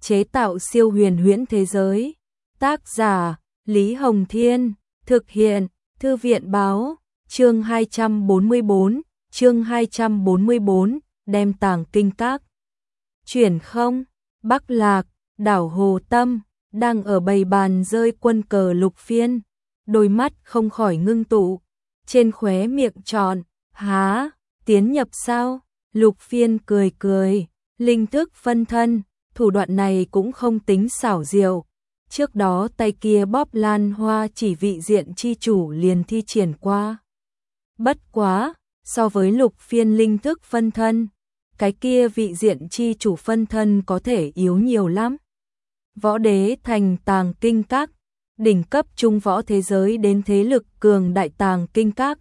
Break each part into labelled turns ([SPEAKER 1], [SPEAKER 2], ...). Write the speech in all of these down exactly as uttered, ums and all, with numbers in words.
[SPEAKER 1] chế tạo siêu huyền huyễn thế giới. Tác giả Lý Hồng Thiên, thực hiện Thư viện Báo. Chương hai trăm bốn mươi bốn, chương hai trăm bốn mươi bốn, đem tàng kinh các. Chuyển không, Bắc Lạc, đảo Hồ Tâm, đang ở bầy bàn rơi quân cờ Lục Phiên, đôi mắt không khỏi ngưng tụ, trên khóe miệng tròn, há, tiến nhập sao? Lục Phiên cười cười, linh thức phân thân, thủ đoạn này cũng không tính xảo diệu. Trước đó tay kia bóp lan hoa chỉ vị diện chi chủ liền thi triển qua. Bất quá, so với Lục Phiên linh thức phân thân, cái kia vị diện chi chủ phân thân có thể yếu nhiều lắm. Võ đế thành tàng kinh các, đỉnh cấp trung võ thế giới đến thế lực cường đại tàng kinh các.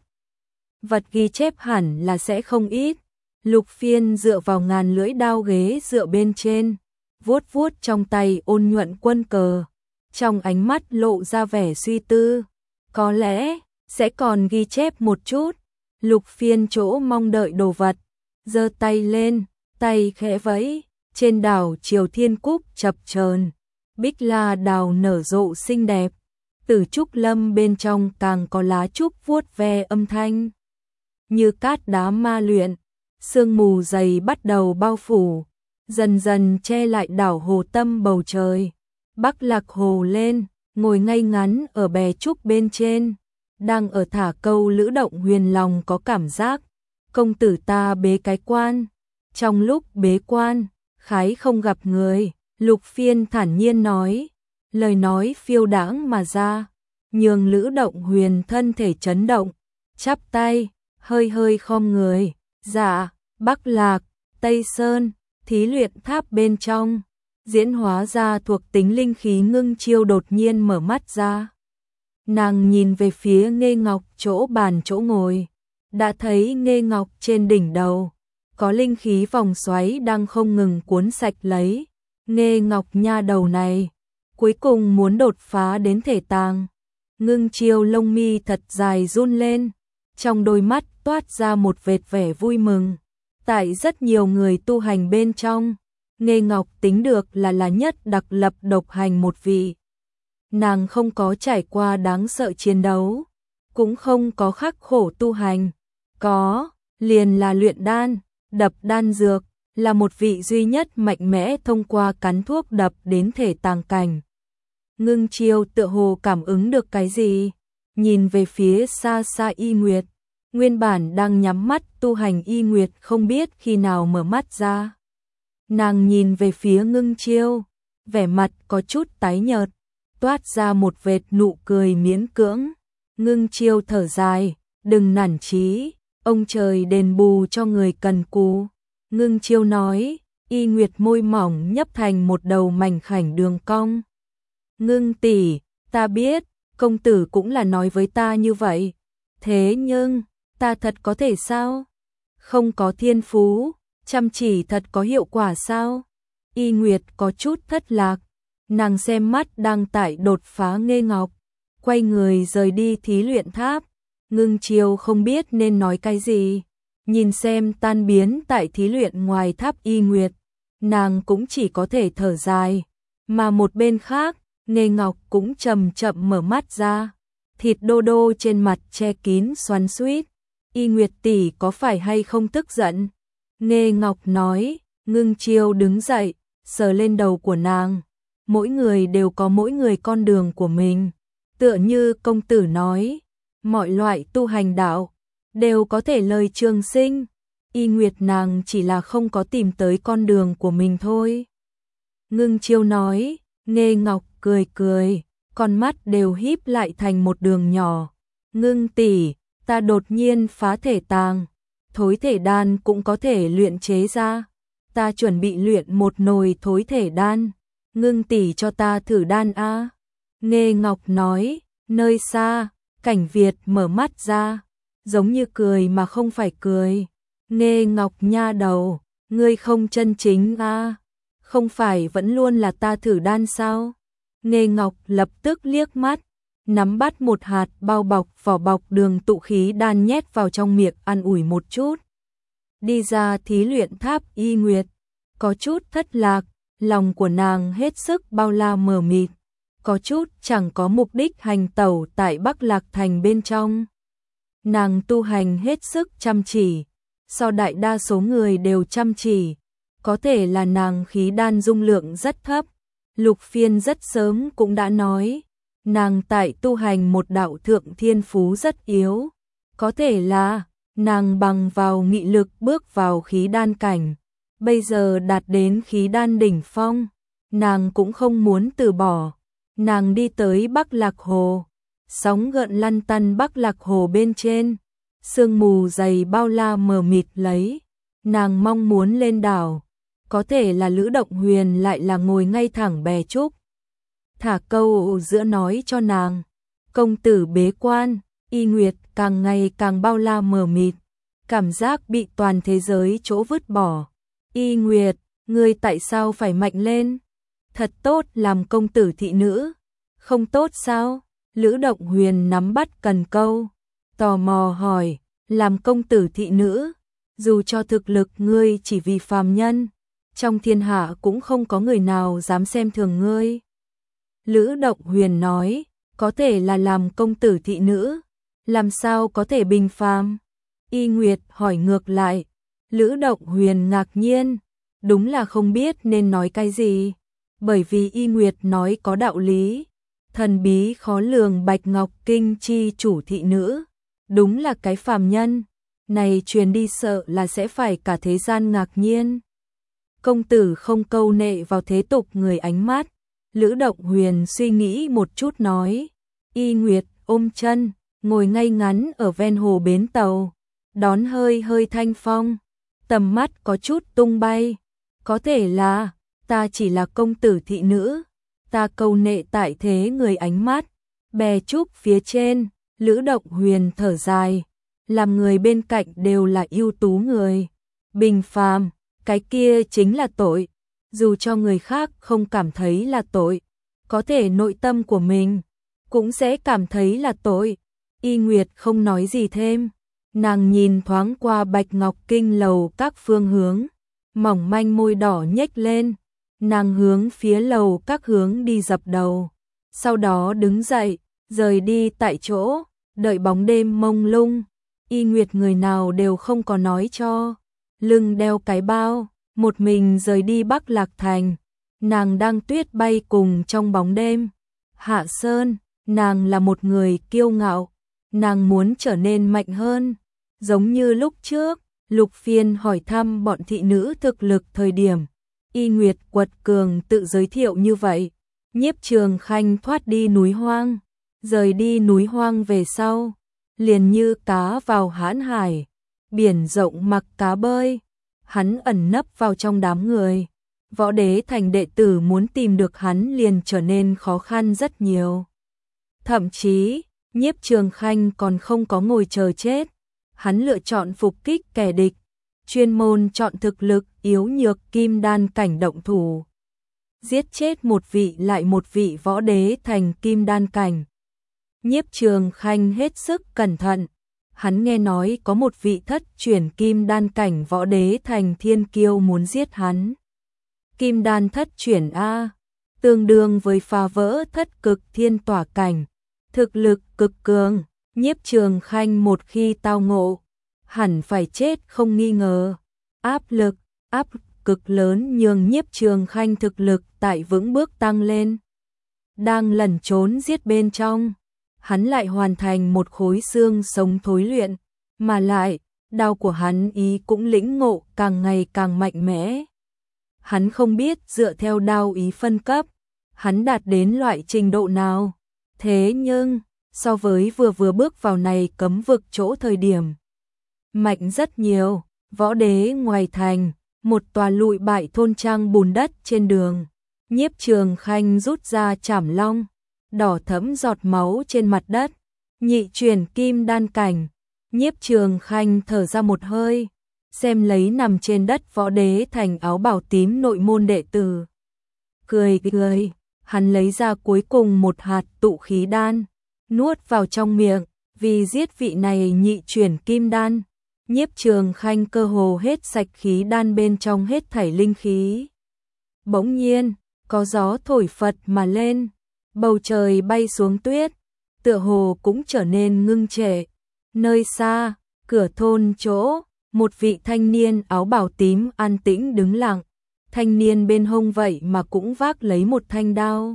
[SPEAKER 1] Vật ghi chép hẳn là sẽ không ít. Lục Phiên dựa vào ngàn lưỡi đao ghế dựa bên trên, vuốt vuốt trong tay ôn nhuận quân cờ, trong ánh mắt lộ ra vẻ suy tư. Có lẽ sẽ còn ghi chép một chút. Lục Phiên chỗ mong đợi đồ vật, giơ tay lên, tay khẽ vẫy, trên đảo Triều Thiên Cúc chập chờn, bích la đào nở rộ xinh đẹp, tử trúc lâm bên trong càng có lá trúc vuốt ve âm thanh. Như cát đá ma luyện, sương mù dày bắt đầu bao phủ, dần dần che lại đảo Hồ Tâm bầu trời. Bắc Lạc Hồ lên, ngồi ngay ngắn ở bè trúc bên trên, đang ở thả câu lữ động huyền lòng có cảm giác. Công tử ta bế cái quan, trong lúc bế quan, khái không gặp người. Lục Phiên thản nhiên nói, lời nói phiêu đãng mà ra, nhường lữ động huyền thân thể chấn động, chắp tay, hơi hơi khom người. Dạ, Bắc Lạc, Tây Sơn, thí luyện tháp bên trong, diễn hóa ra thuộc tính linh khí Ngưng Chiêu đột nhiên mở mắt ra. Nàng nhìn về phía Nghê Ngọc chỗ bàn chỗ ngồi, đã thấy Nghê Ngọc trên đỉnh đầu, có linh khí vòng xoáy đang không ngừng cuốn sạch lấy. Nghê Ngọc nha đầu này, cuối cùng muốn đột phá đến thể tàng. Ngưng Chiêu lông mi thật dài run lên, trong đôi mắt toát ra một vệt vẻ vui mừng. Tại rất nhiều người tu hành bên trong, Nghê Ngọc tính được là là nhất đặc lập độc hành một vị. Nàng không có trải qua đáng sợ chiến đấu, cũng không có khắc khổ tu hành, có, liền là luyện đan, đập đan dược, là một vị duy nhất mạnh mẽ thông qua cắn thuốc đập đến thể tàng cảnh. Ngưng Chiêu tựa hồ cảm ứng được cái gì, nhìn về phía xa xa Y Nguyệt, nguyên bản đang nhắm mắt tu hành Y Nguyệt không biết khi nào mở mắt ra. Nàng nhìn về phía Ngưng Chiêu, vẻ mặt có chút tái nhợt, toát ra một vệt nụ cười miễn cưỡng. Ngưng Chiêu thở dài, đừng nản chí, ông trời đền bù cho người cần cù. Ngưng Chiêu nói, Y Nguyệt môi mỏng nhấp thành một đầu mảnh khảnh đường cong. Ngưng tỷ, ta biết, công tử cũng là nói với ta như vậy. Thế nhưng, ta thật có thể sao? Không có thiên phú, chăm chỉ thật có hiệu quả sao? Y Nguyệt có chút thất lạc, nàng xem mắt đang tại đột phá Nghê Ngọc, quay người rời đi thí luyện tháp. Ngưng Chiêu không biết nên nói cái gì, nhìn xem tan biến tại thí luyện ngoài tháp Y Nguyệt, nàng cũng chỉ có thể thở dài. Mà một bên khác, Nghê Ngọc cũng chậm chậm mở mắt ra, thịt đô đô trên mặt che kín xoắn xuýt. Y Nguyệt tỷ có phải hay không tức giận? Nghê Ngọc nói. Ngưng Chiêu đứng dậy, sờ lên đầu của nàng. Mỗi người đều có mỗi người con đường của mình, tựa như công tử nói, mọi loại tu hành đạo đều có thể lời trường sinh. Y Nguyệt nàng chỉ là không có tìm tới con đường của mình thôi. Ngưng Chiêu nói. Nghê Ngọc cười cười, con mắt đều híp lại thành một đường nhỏ. Ngưng tỷ, ta đột nhiên phá thể tàng, thối thể đan cũng có thể luyện chế ra. Ta chuẩn bị luyện một nồi thối thể đan, Ngưng tỷ cho ta thử đan a. Nghê Ngọc nói. Nơi xa, Cảnh Việt mở mắt ra, giống như cười mà không phải cười. Nghê Ngọc nha đầu, ngươi không chân chính a? Không phải vẫn luôn là ta thử đan sao? Nghê Ngọc lập tức liếc mắt, nắm bắt một hạt bao bọc vỏ bọc đường tụ khí đan nhét vào trong miệng ăn ủi một chút. Đi ra thí luyện tháp Y Nguyệt, có chút thất lạc, lòng của nàng hết sức bao la mờ mịt, có chút chẳng có mục đích hành tẩu tại Bắc Lạc Thành bên trong. Nàng tu hành hết sức chăm chỉ, so đại đa số người đều chăm chỉ, có thể là nàng khí đan dung lượng rất thấp. Lục Phiên rất sớm cũng đã nói, nàng tại tu hành một đạo thượng thiên phú rất yếu, có thể là nàng bằng vào nghị lực bước vào khí đan cảnh, bây giờ đạt đến khí đan đỉnh phong, nàng cũng không muốn từ bỏ. Nàng đi tới Bắc Lạc Hồ, sóng gợn lăn tăn Bắc Lạc Hồ bên trên, sương mù dày bao la mờ mịt lấy, nàng mong muốn lên đảo, có thể là Lữ Động Huyền lại là ngồi ngay thẳng bè trúc. Thả câu giữa nói cho nàng, công tử bế quan, Y Nguyệt càng ngày càng bao la mờ mịt, cảm giác bị toàn thế giới chỗ vứt bỏ. Y Nguyệt, ngươi tại sao phải mạnh lên? Thật tốt làm công tử thị nữ, không tốt sao? Lữ Động Huyền nắm bắt cần câu, tò mò hỏi, làm công tử thị nữ, dù cho thực lực ngươi chỉ vì phàm nhân, trong thiên hạ cũng không có người nào dám xem thường ngươi. Lữ Động Huyền nói, có thể là làm công tử thị nữ, làm sao có thể bình phàm? Y Nguyệt hỏi ngược lại. Lữ Động Huyền ngạc nhiên, đúng là không biết nên nói cái gì, bởi vì Y Nguyệt nói có đạo lý, thần bí khó lường Bạch Ngọc Kinh chi chủ thị nữ, đúng là cái phàm nhân, này truyền đi sợ là sẽ phải cả thế gian ngạc nhiên. Công tử không câu nệ vào thế tục người ánh mắt. Lữ Động Huyền suy nghĩ một chút nói, Y Nguyệt ôm chân, ngồi ngay ngắn ở ven hồ bến tàu, đón hơi hơi thanh phong, tầm mắt có chút tung bay, có thể là, ta chỉ là công tử thị nữ, ta câu nệ tại thế người ánh mắt, bè trúc phía trên, Lữ Động Huyền thở dài, làm người bên cạnh đều là ưu tú người, bình phàm, cái kia chính là tội, dù cho người khác không cảm thấy là tội, có thể nội tâm của mình cũng sẽ cảm thấy là tội. Y Nguyệt không nói gì thêm, nàng nhìn thoáng qua Bạch Ngọc Kinh lầu các phương hướng, mỏng manh môi đỏ nhếch lên, nàng hướng phía lầu các hướng đi dập đầu, sau đó đứng dậy, rời đi tại chỗ, đợi bóng đêm mông lung. Y Nguyệt người nào đều không có nói cho, lưng đeo cái bao, một mình rời đi Bắc Lạc Thành, nàng đang tuyết bay cùng trong bóng đêm. Hạ Sơn, nàng là một người kiêu ngạo, nàng muốn trở nên mạnh hơn, giống như lúc trước, Lục Phiên hỏi thăm bọn thị nữ thực lực thời điểm, Y Nguyệt quật cường tự giới thiệu như vậy. Nhiếp Trường Khanh thoát đi núi hoang, rời đi núi hoang về sau, liền như cá vào hãn hải, biển rộng mặc cá bơi, hắn ẩn nấp vào trong đám người. Võ Đế Thành đệ tử muốn tìm được hắn liền trở nên khó khăn rất nhiều. Thậm chí, Nhiếp Trường Khanh còn không có ngồi chờ chết, hắn lựa chọn phục kích kẻ địch, chuyên môn chọn thực lực yếu nhược kim đan cảnh động thủ, giết chết một vị lại một vị Võ Đế Thành kim đan cảnh. Nhiếp Trường Khanh hết sức cẩn thận, hắn nghe nói có một vị thất chuyển kim đan cảnh Võ Đế Thành thiên kiêu muốn giết hắn. Kim đan thất chuyển A, tương đương với phá vỡ thất cực thiên tỏa cảnh, thực lực cực cường, Nhiếp Trường Khanh một khi tao ngộ, hẳn phải chết không nghi ngờ. Áp lực, áp cực lớn nhường Nhiếp Trường Khanh thực lực tại vững bước tăng lên. Đang lẩn trốn giết bên trong, hắn lại hoàn thành một khối xương sống thối luyện, mà lại, đao của hắn ý cũng lĩnh ngộ càng ngày càng mạnh mẽ. Hắn không biết dựa theo đao ý phân cấp, hắn đạt đến loại trình độ nào. Thế nhưng, so với vừa vừa bước vào này cấm vực chỗ thời điểm, mạnh rất nhiều. Võ Đế ngoài thành, một tòa lụi bại thôn trang bùn đất trên đường, Nhiếp Trường Khanh rút ra chảm long, đỏ thẫm giọt máu trên mặt đất, nhị chuyển kim đan cảnh. Nhiếp Trường Khanh thở ra một hơi, xem lấy nằm trên đất Võ Đế Thành áo bào tím nội môn đệ tử. Cười cười, hắn lấy ra cuối cùng một hạt tụ khí đan, nuốt vào trong miệng, vì giết vị này nhị chuyển kim đan. Nhiếp Trường Khanh cơ hồ hết sạch khí đan bên trong hết thảy linh khí. Bỗng nhiên, có gió thổi phật mà lên, bầu trời bay xuống tuyết, tựa hồ cũng trở nên ngưng trệ. Nơi xa, cửa thôn chỗ, một vị thanh niên áo bào tím an tĩnh đứng lặng. Thanh niên bên hông vậy mà cũng vác lấy một thanh đao.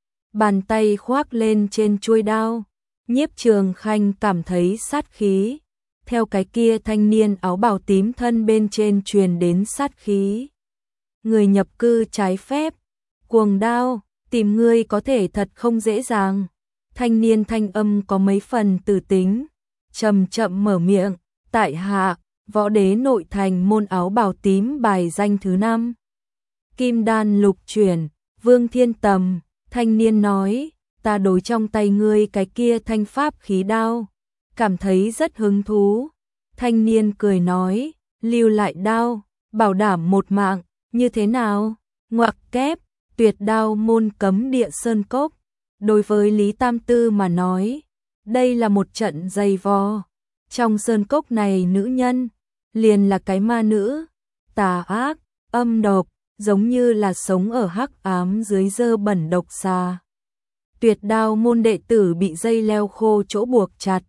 [SPEAKER 1] Bàn tay khoác lên trên chuôi đao. Nhiếp Trường Khanh cảm thấy sát khí. Theo cái kia thanh niên áo bào tím thân bên trên truyền đến sát khí. Người nhập cư trái phép, cuồng đao, tìm ngươi có thể thật không dễ dàng. Thanh niên thanh âm có mấy phần từ tính, chậm chậm mở miệng, tại hạ, võ đế nội thành môn áo bào tím bài danh thứ năm. Kim đan lục chuyển, Vương Thiên Tầm, thanh niên nói, ta đối trong tay ngươi cái kia thanh pháp khí đao, cảm thấy rất hứng thú. Thanh niên cười nói, lưu lại đao, bảo đảm một mạng, như thế nào? Ngoặc kép, tuyệt đao môn cấm địa sơn cốc. Đối với Lý Tam Tư mà nói, đây là một trận dày vò. Trong sơn cốc này nữ nhân, liền là cái ma nữ, tà ác, âm độc, giống như là sống ở hắc ám dưới dơ bẩn độc xà. Tuyệt đao môn đệ tử bị dây leo khô chỗ buộc chặt.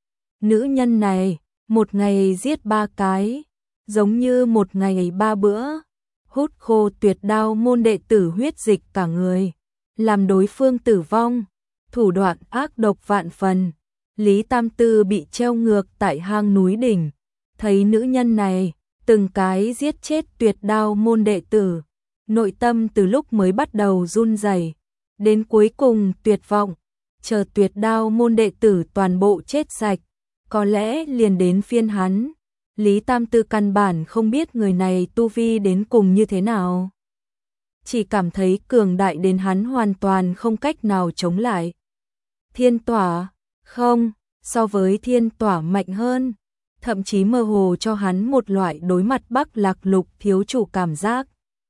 [SPEAKER 1] Nữ nhân này, một ngày giết ba cái, giống như một ngày ba bữa, hút khô tuyệt đao môn đệ tử huyết dịch cả người, làm đối phương tử vong, thủ đoạn ác độc vạn phần. Lý Tam Tư bị treo ngược tại hang núi đỉnh, thấy nữ nhân này, từng cái giết chết tuyệt đao môn đệ tử, nội tâm từ lúc mới bắt đầu run rẩy, đến cuối cùng tuyệt vọng, chờ tuyệt đao môn đệ tử toàn bộ chết sạch, có lẽ liền đến phiên hắn. Lý Tam Tư căn bản không biết người này tu vi đến cùng như thế nào, chỉ cảm thấy cường đại đến hắn hoàn toàn không cách nào chống lại. Thiên tỏa, không, so với thiên tỏa mạnh hơn, thậm chí mơ hồ cho hắn một loại đối mặt Bắc Lạc Lục thiếu chủ cảm giác.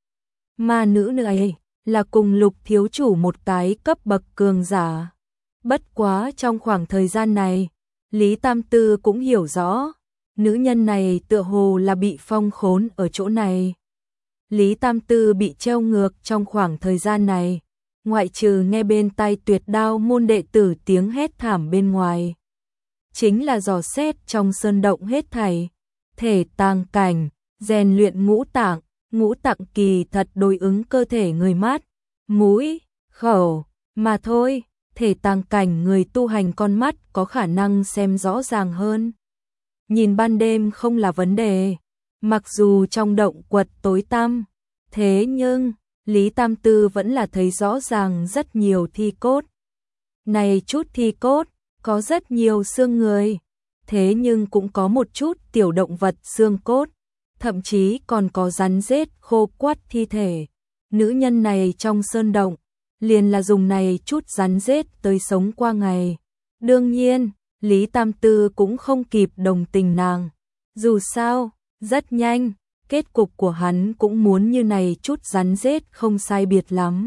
[SPEAKER 1] Ma nữ này là cùng Lục thiếu chủ một cái cấp bậc cường giả. Bất quá trong khoảng thời gian này, Lý Tam Tư cũng hiểu rõ, nữ nhân này tựa hồ là bị phong khốn ở chỗ này. Lý Tam Tư bị treo ngược trong khoảng thời gian này, ngoại trừ nghe bên tai tuyệt đao môn đệ tử tiếng hét thảm bên ngoài, chính là dò xét trong sơn động hết thảy, thể tàng cảnh, rèn luyện ngũ tạng, ngũ tạng kỳ thật đối ứng cơ thể người mắt, mũi, khẩu, mà thôi, thể tàng cảnh người tu hành con mắt có khả năng xem rõ ràng hơn. Nhìn ban đêm không là vấn đề, mặc dù trong động quật tối tăm, thế nhưng Lý Tam Tư vẫn là thấy rõ ràng rất nhiều thi cốt. Này chút thi cốt, có rất nhiều xương người, thế nhưng cũng có một chút tiểu động vật xương cốt, thậm chí còn có rắn rết khô quắt thi thể. Nữ nhân này trong sơn động, liền là dùng này chút rắn rết tới sống qua ngày. Đương nhiên, Lý Tam Tư cũng không kịp đồng tình nàng. Dù sao, rất nhanh, kết cục của hắn cũng muốn như này chút rắn rết không sai biệt lắm.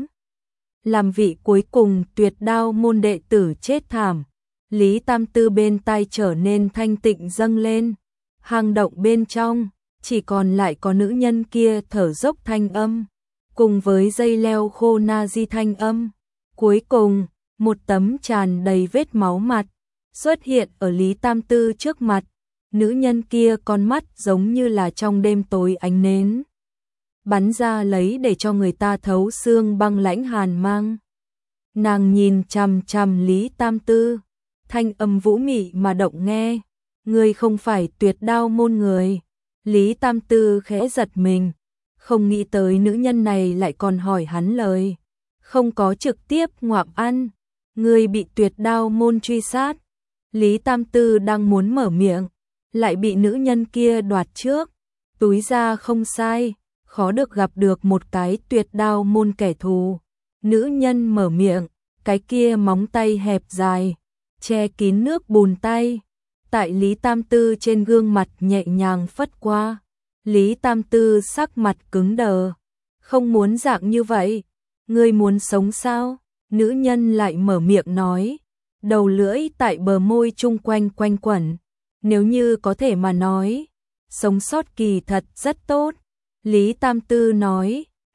[SPEAKER 1] Làm vị cuối cùng tuyệt đao môn đệ tử chết thảm, Lý Tam Tư bên tai trở nên thanh tịnh dâng lên. Hang động bên trong, chỉ còn lại có nữ nhân kia thở dốc thanh âm, cùng với dây leo khô na di thanh âm. Cuối cùng, một tấm tràn đầy vết máu mặt xuất hiện ở Lý Tam Tư trước mặt. Nữ nhân kia con mắt giống như là trong đêm tối ánh nến, bắn ra lấy để cho người ta thấu xương băng lãnh hàn mang. Nàng nhìn chằm chằm Lý Tam Tư, thanh âm vũ mị mà động nghe, ngươi không phải tuyệt đao môn người. Lý Tam Tư khẽ giật mình, không nghĩ tới nữ nhân này lại còn hỏi hắn lời, không có trực tiếp ngoạm ăn, ngươi bị tuyệt đao môn truy sát. Lý Tam Tư đang muốn mở miệng, lại bị nữ nhân kia đoạt trước, túi ra không sai, khó được gặp được một cái tuyệt đao môn kẻ thù. Nữ nhân mở miệng, cái kia móng tay hẹp dài, che kín nước bùn tay, tại Lý Tam Tư trên gương mặt nhẹ nhàng phất qua. Lý Tam Tư sắc mặt cứng đờ, không muốn dạng như vậy, ngươi muốn sống sao? Nữ nhân lại mở miệng nói, đầu lưỡi tại bờ môi chung quanh quanh quẩn, nếu như có thể mà nói, sống sót kỳ thật rất tốt. Lý Tam Tư nói,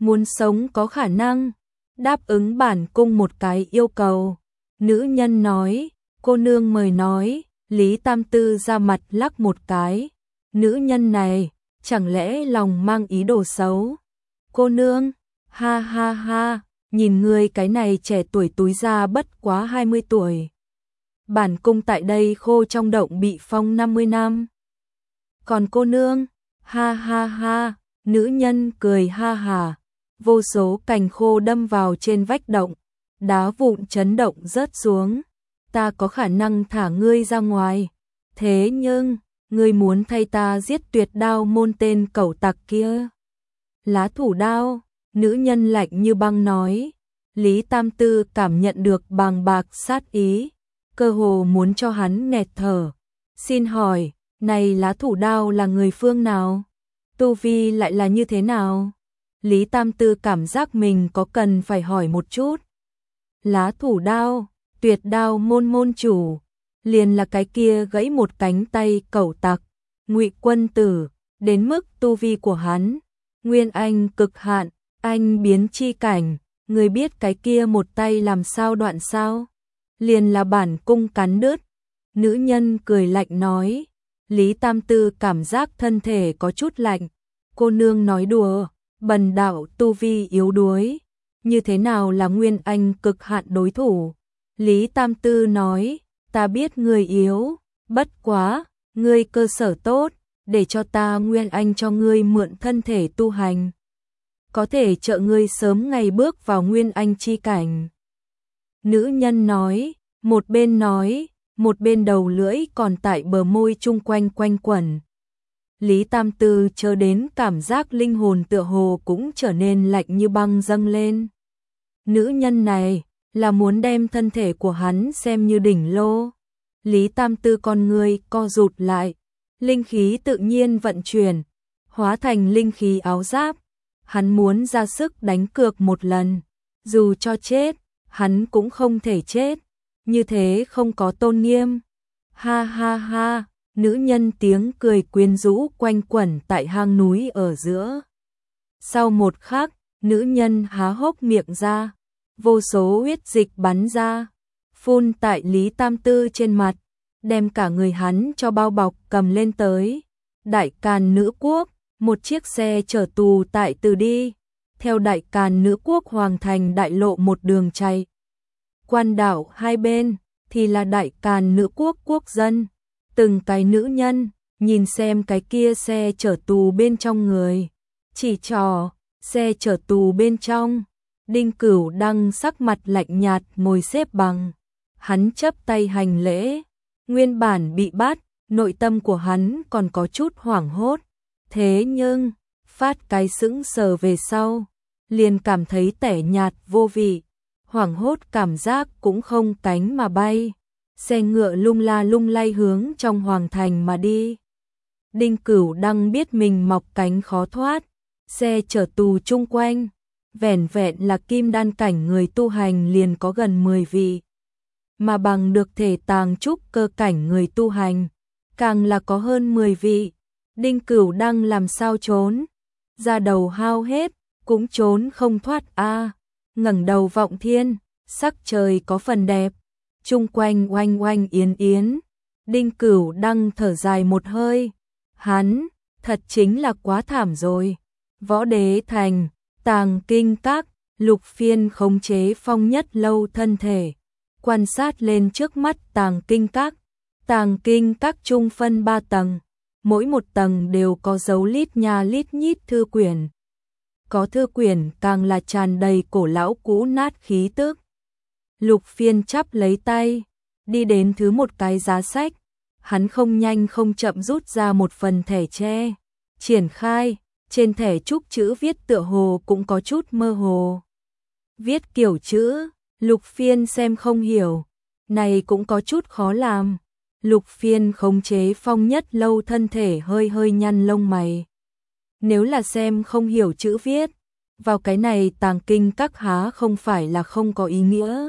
[SPEAKER 1] muốn sống có khả năng, đáp ứng bản cung một cái yêu cầu. Nữ nhân nói, cô nương mời nói, Lý Tam Tư ra mặt lắc một cái. Nữ nhân này, chẳng lẽ lòng mang ý đồ xấu? Cô nương, ha ha ha, nhìn ngươi cái này trẻ tuổi túi ra bất quá hai mươi tuổi. Bản cung tại đây khô trong động bị phong năm mươi năm. Còn cô nương, ha ha ha, nữ nhân cười ha hà, vô số cành khô đâm vào trên vách động, đá vụn chấn động rớt xuống. Ta có khả năng thả ngươi ra ngoài, thế nhưng, ngươi muốn thay ta giết Tuyệt Đao môn tên cẩu tặc kia. Lá thủ đao, nữ nhân lạnh như băng nói. Lý Tam Tư cảm nhận được bàng bạc sát ý, cơ hồ muốn cho hắn nghẹt thở. Xin hỏi, này lá thủ đao là người phương nào? Tu vi lại là như thế nào? Lý Tam Tư cảm giác mình có cần phải hỏi một chút. Lá thủ đao, Tuyệt Đao môn môn chủ, liền là cái kia gãy một cánh tay cẩu tặc, Ngụy Quân Tử, đến mức tu vi của hắn, nguyên anh cực hạn, anh biến chi cảnh, người biết cái kia một tay làm sao đoạn sao? Liền là bản cung cắn đứt. Nữ nhân cười lạnh nói. Lý Tam Tư cảm giác thân thể có chút lạnh. Cô nương nói đùa, bần đạo tu vi yếu đuối, như thế nào là nguyên anh cực hạn đối thủ? Lý Tam Tư nói, ta biết người yếu, bất quá, ngươi cơ sở tốt, để cho ta nguyên anh cho ngươi mượn thân thể tu hành, có thể trợ ngươi sớm ngày bước vào nguyên anh chi cảnh. Nữ nhân nói, một bên nói, một bên đầu lưỡi còn tại bờ môi chung quanh quanh quẩn. Lý Tam Tư chờ đến cảm giác linh hồn tựa hồ cũng trở nên lạnh như băng dâng lên. Nữ nhân này là muốn đem thân thể của hắn xem như đỉnh lô. Lý Tam Tư con người co rụt lại, linh khí tự nhiên vận chuyển, hóa thành linh khí áo giáp. Hắn muốn ra sức đánh cược một lần, dù cho chết, hắn cũng không thể chết, như thế không có tôn nghiêm. Ha ha ha, nữ nhân tiếng cười quyến rũ quanh quẩn tại hang núi ở giữa. Sau một khắc, nữ nhân há hốc miệng ra, vô số huyết dịch bắn ra, phun tại Lý Tam Tư trên mặt, đem cả người hắn cho bao bọc cầm lên tới. Đại Càn Nữ Quốc, một chiếc xe chở tù tại từ đi, theo Đại Càn Nữ Quốc hoàng thành đại lộ một đường chạy. Quan đảo hai bên thì là Đại Càn Nữ Quốc quốc dân, từng cái nữ nhân nhìn xem cái kia xe chở tù bên trong người, chỉ trò xe chở tù bên trong. Đinh Cửu Đăng sắc mặt lạnh nhạt ngồi xếp bằng, hắn chấp tay hành lễ, nguyên bản bị bắt, nội tâm của hắn còn có chút hoảng hốt, thế nhưng phát cái sững sờ về sau, liền cảm thấy tẻ nhạt vô vị, hoảng hốt cảm giác cũng không cánh mà bay. Xe ngựa lung la lung lay hướng trong hoàng thành mà đi. Đinh Cửu Đăng biết mình mọc cánh khó thoát, xe chở tù chung quanh, vẻn vẹn là kim đan cảnh người tu hành liền có gần mười vị, mà bằng được thể tàng trúc cơ cảnh người tu hành, càng là có hơn mười vị. Đinh Cửu Đăng làm sao trốn, ra đầu hao hết, cũng trốn không thoát a. Ngẩng đầu vọng thiên, sắc trời có phần đẹp, chung quanh oanh oanh yến yến. Đinh Cửu Đăng thở dài một hơi, hắn, thật chính là quá thảm rồi. Võ Đế Thành, Tàng Kinh Các, Lục Phiên khống chế Phong Nhất Lâu thân thể, quan sát lên trước mắt Tàng Kinh Các. Tàng Kinh Các chung phân ba tầng, mỗi một tầng đều có dấu lít nha lít nhít thư quyển. Có thư quyển càng là tràn đầy cổ lão cũ nát khí tức. Lục Phiên chắp lấy tay, đi đến thứ một cái giá sách, hắn không nhanh không chậm rút ra một phần thẻ tre, triển khai, trên thẻ trúc chữ viết tựa hồ cũng có chút mơ hồ. Viết kiểu chữ, Lục Phiên xem không hiểu, này cũng có chút khó làm. Lục Phiên khống chế Phong Nhất Lâu thân thể hơi hơi nhăn lông mày. Nếu là xem không hiểu chữ viết, vào cái này Tàng Kinh Các há không phải là không có ý nghĩa.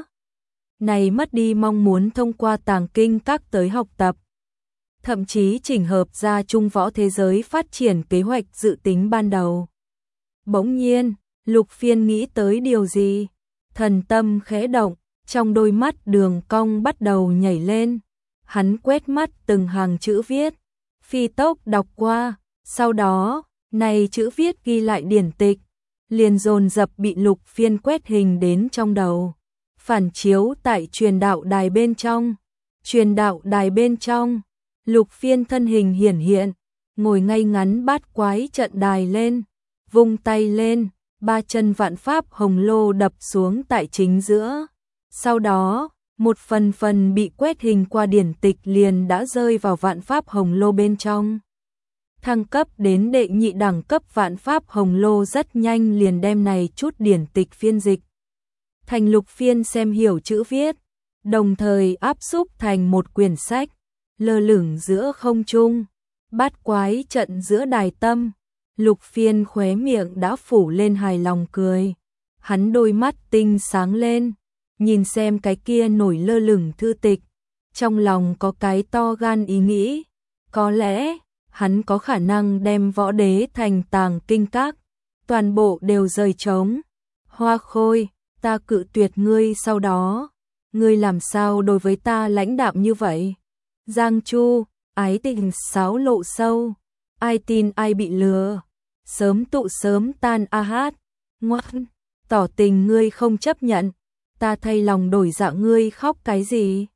[SPEAKER 1] Này mất đi mong muốn thông qua Tàng Kinh Các tới học tập, thậm chí chỉnh hợp ra Trung Võ thế giới phát triển kế hoạch dự tính ban đầu. Bỗng nhiên, Lục Phiên nghĩ tới điều gì, thần tâm khẽ động, trong đôi mắt đường cong bắt đầu nhảy lên. Hắn quét mắt từng hàng chữ viết, phi tốc đọc qua, sau đó, này chữ viết ghi lại điển tịch, liền dồn dập bị Lục Phiên quét hình đến trong đầu. Phản chiếu tại truyền đạo đài bên trong, truyền đạo đài bên trong, Lục Phiên thân hình hiển hiện, ngồi ngay ngắn bát quái trận đài lên, vung tay lên, ba chân vạn pháp hồng lô đập xuống tại chính giữa. Sau đó, một phần phần bị quét hình qua điển tịch liền đã rơi vào vạn pháp hồng lô bên trong. Thăng cấp đến đệ nhị đẳng cấp vạn pháp hồng lô rất nhanh liền đem này chút điển tịch phiên dịch thành Lục Phiên xem hiểu chữ viết, đồng thời áp xúc thành một quyển sách, lơ lửng giữa không trung, bát quái trận giữa đài tâm. Lục Phiên khóe miệng đã phủ lên hài lòng cười, hắn đôi mắt tinh sáng lên, nhìn xem cái kia nổi lơ lửng thư tịch, trong lòng có cái to gan ý nghĩ, có lẽ hắn có khả năng đem Võ Đế Thành Tàng Kinh Các toàn bộ đều rời trống. Hoa Khôi, ta cự tuyệt ngươi, sau đó ngươi làm sao đối với ta lãnh đạm như vậy? Giang Chu, ái tình sáo lộ sâu, ai tin ai bị lừa, sớm tụ sớm tan a hát, ngoan, tỏ tình ngươi không chấp nhận, ta thay lòng đổi dạ, ngươi khóc cái gì?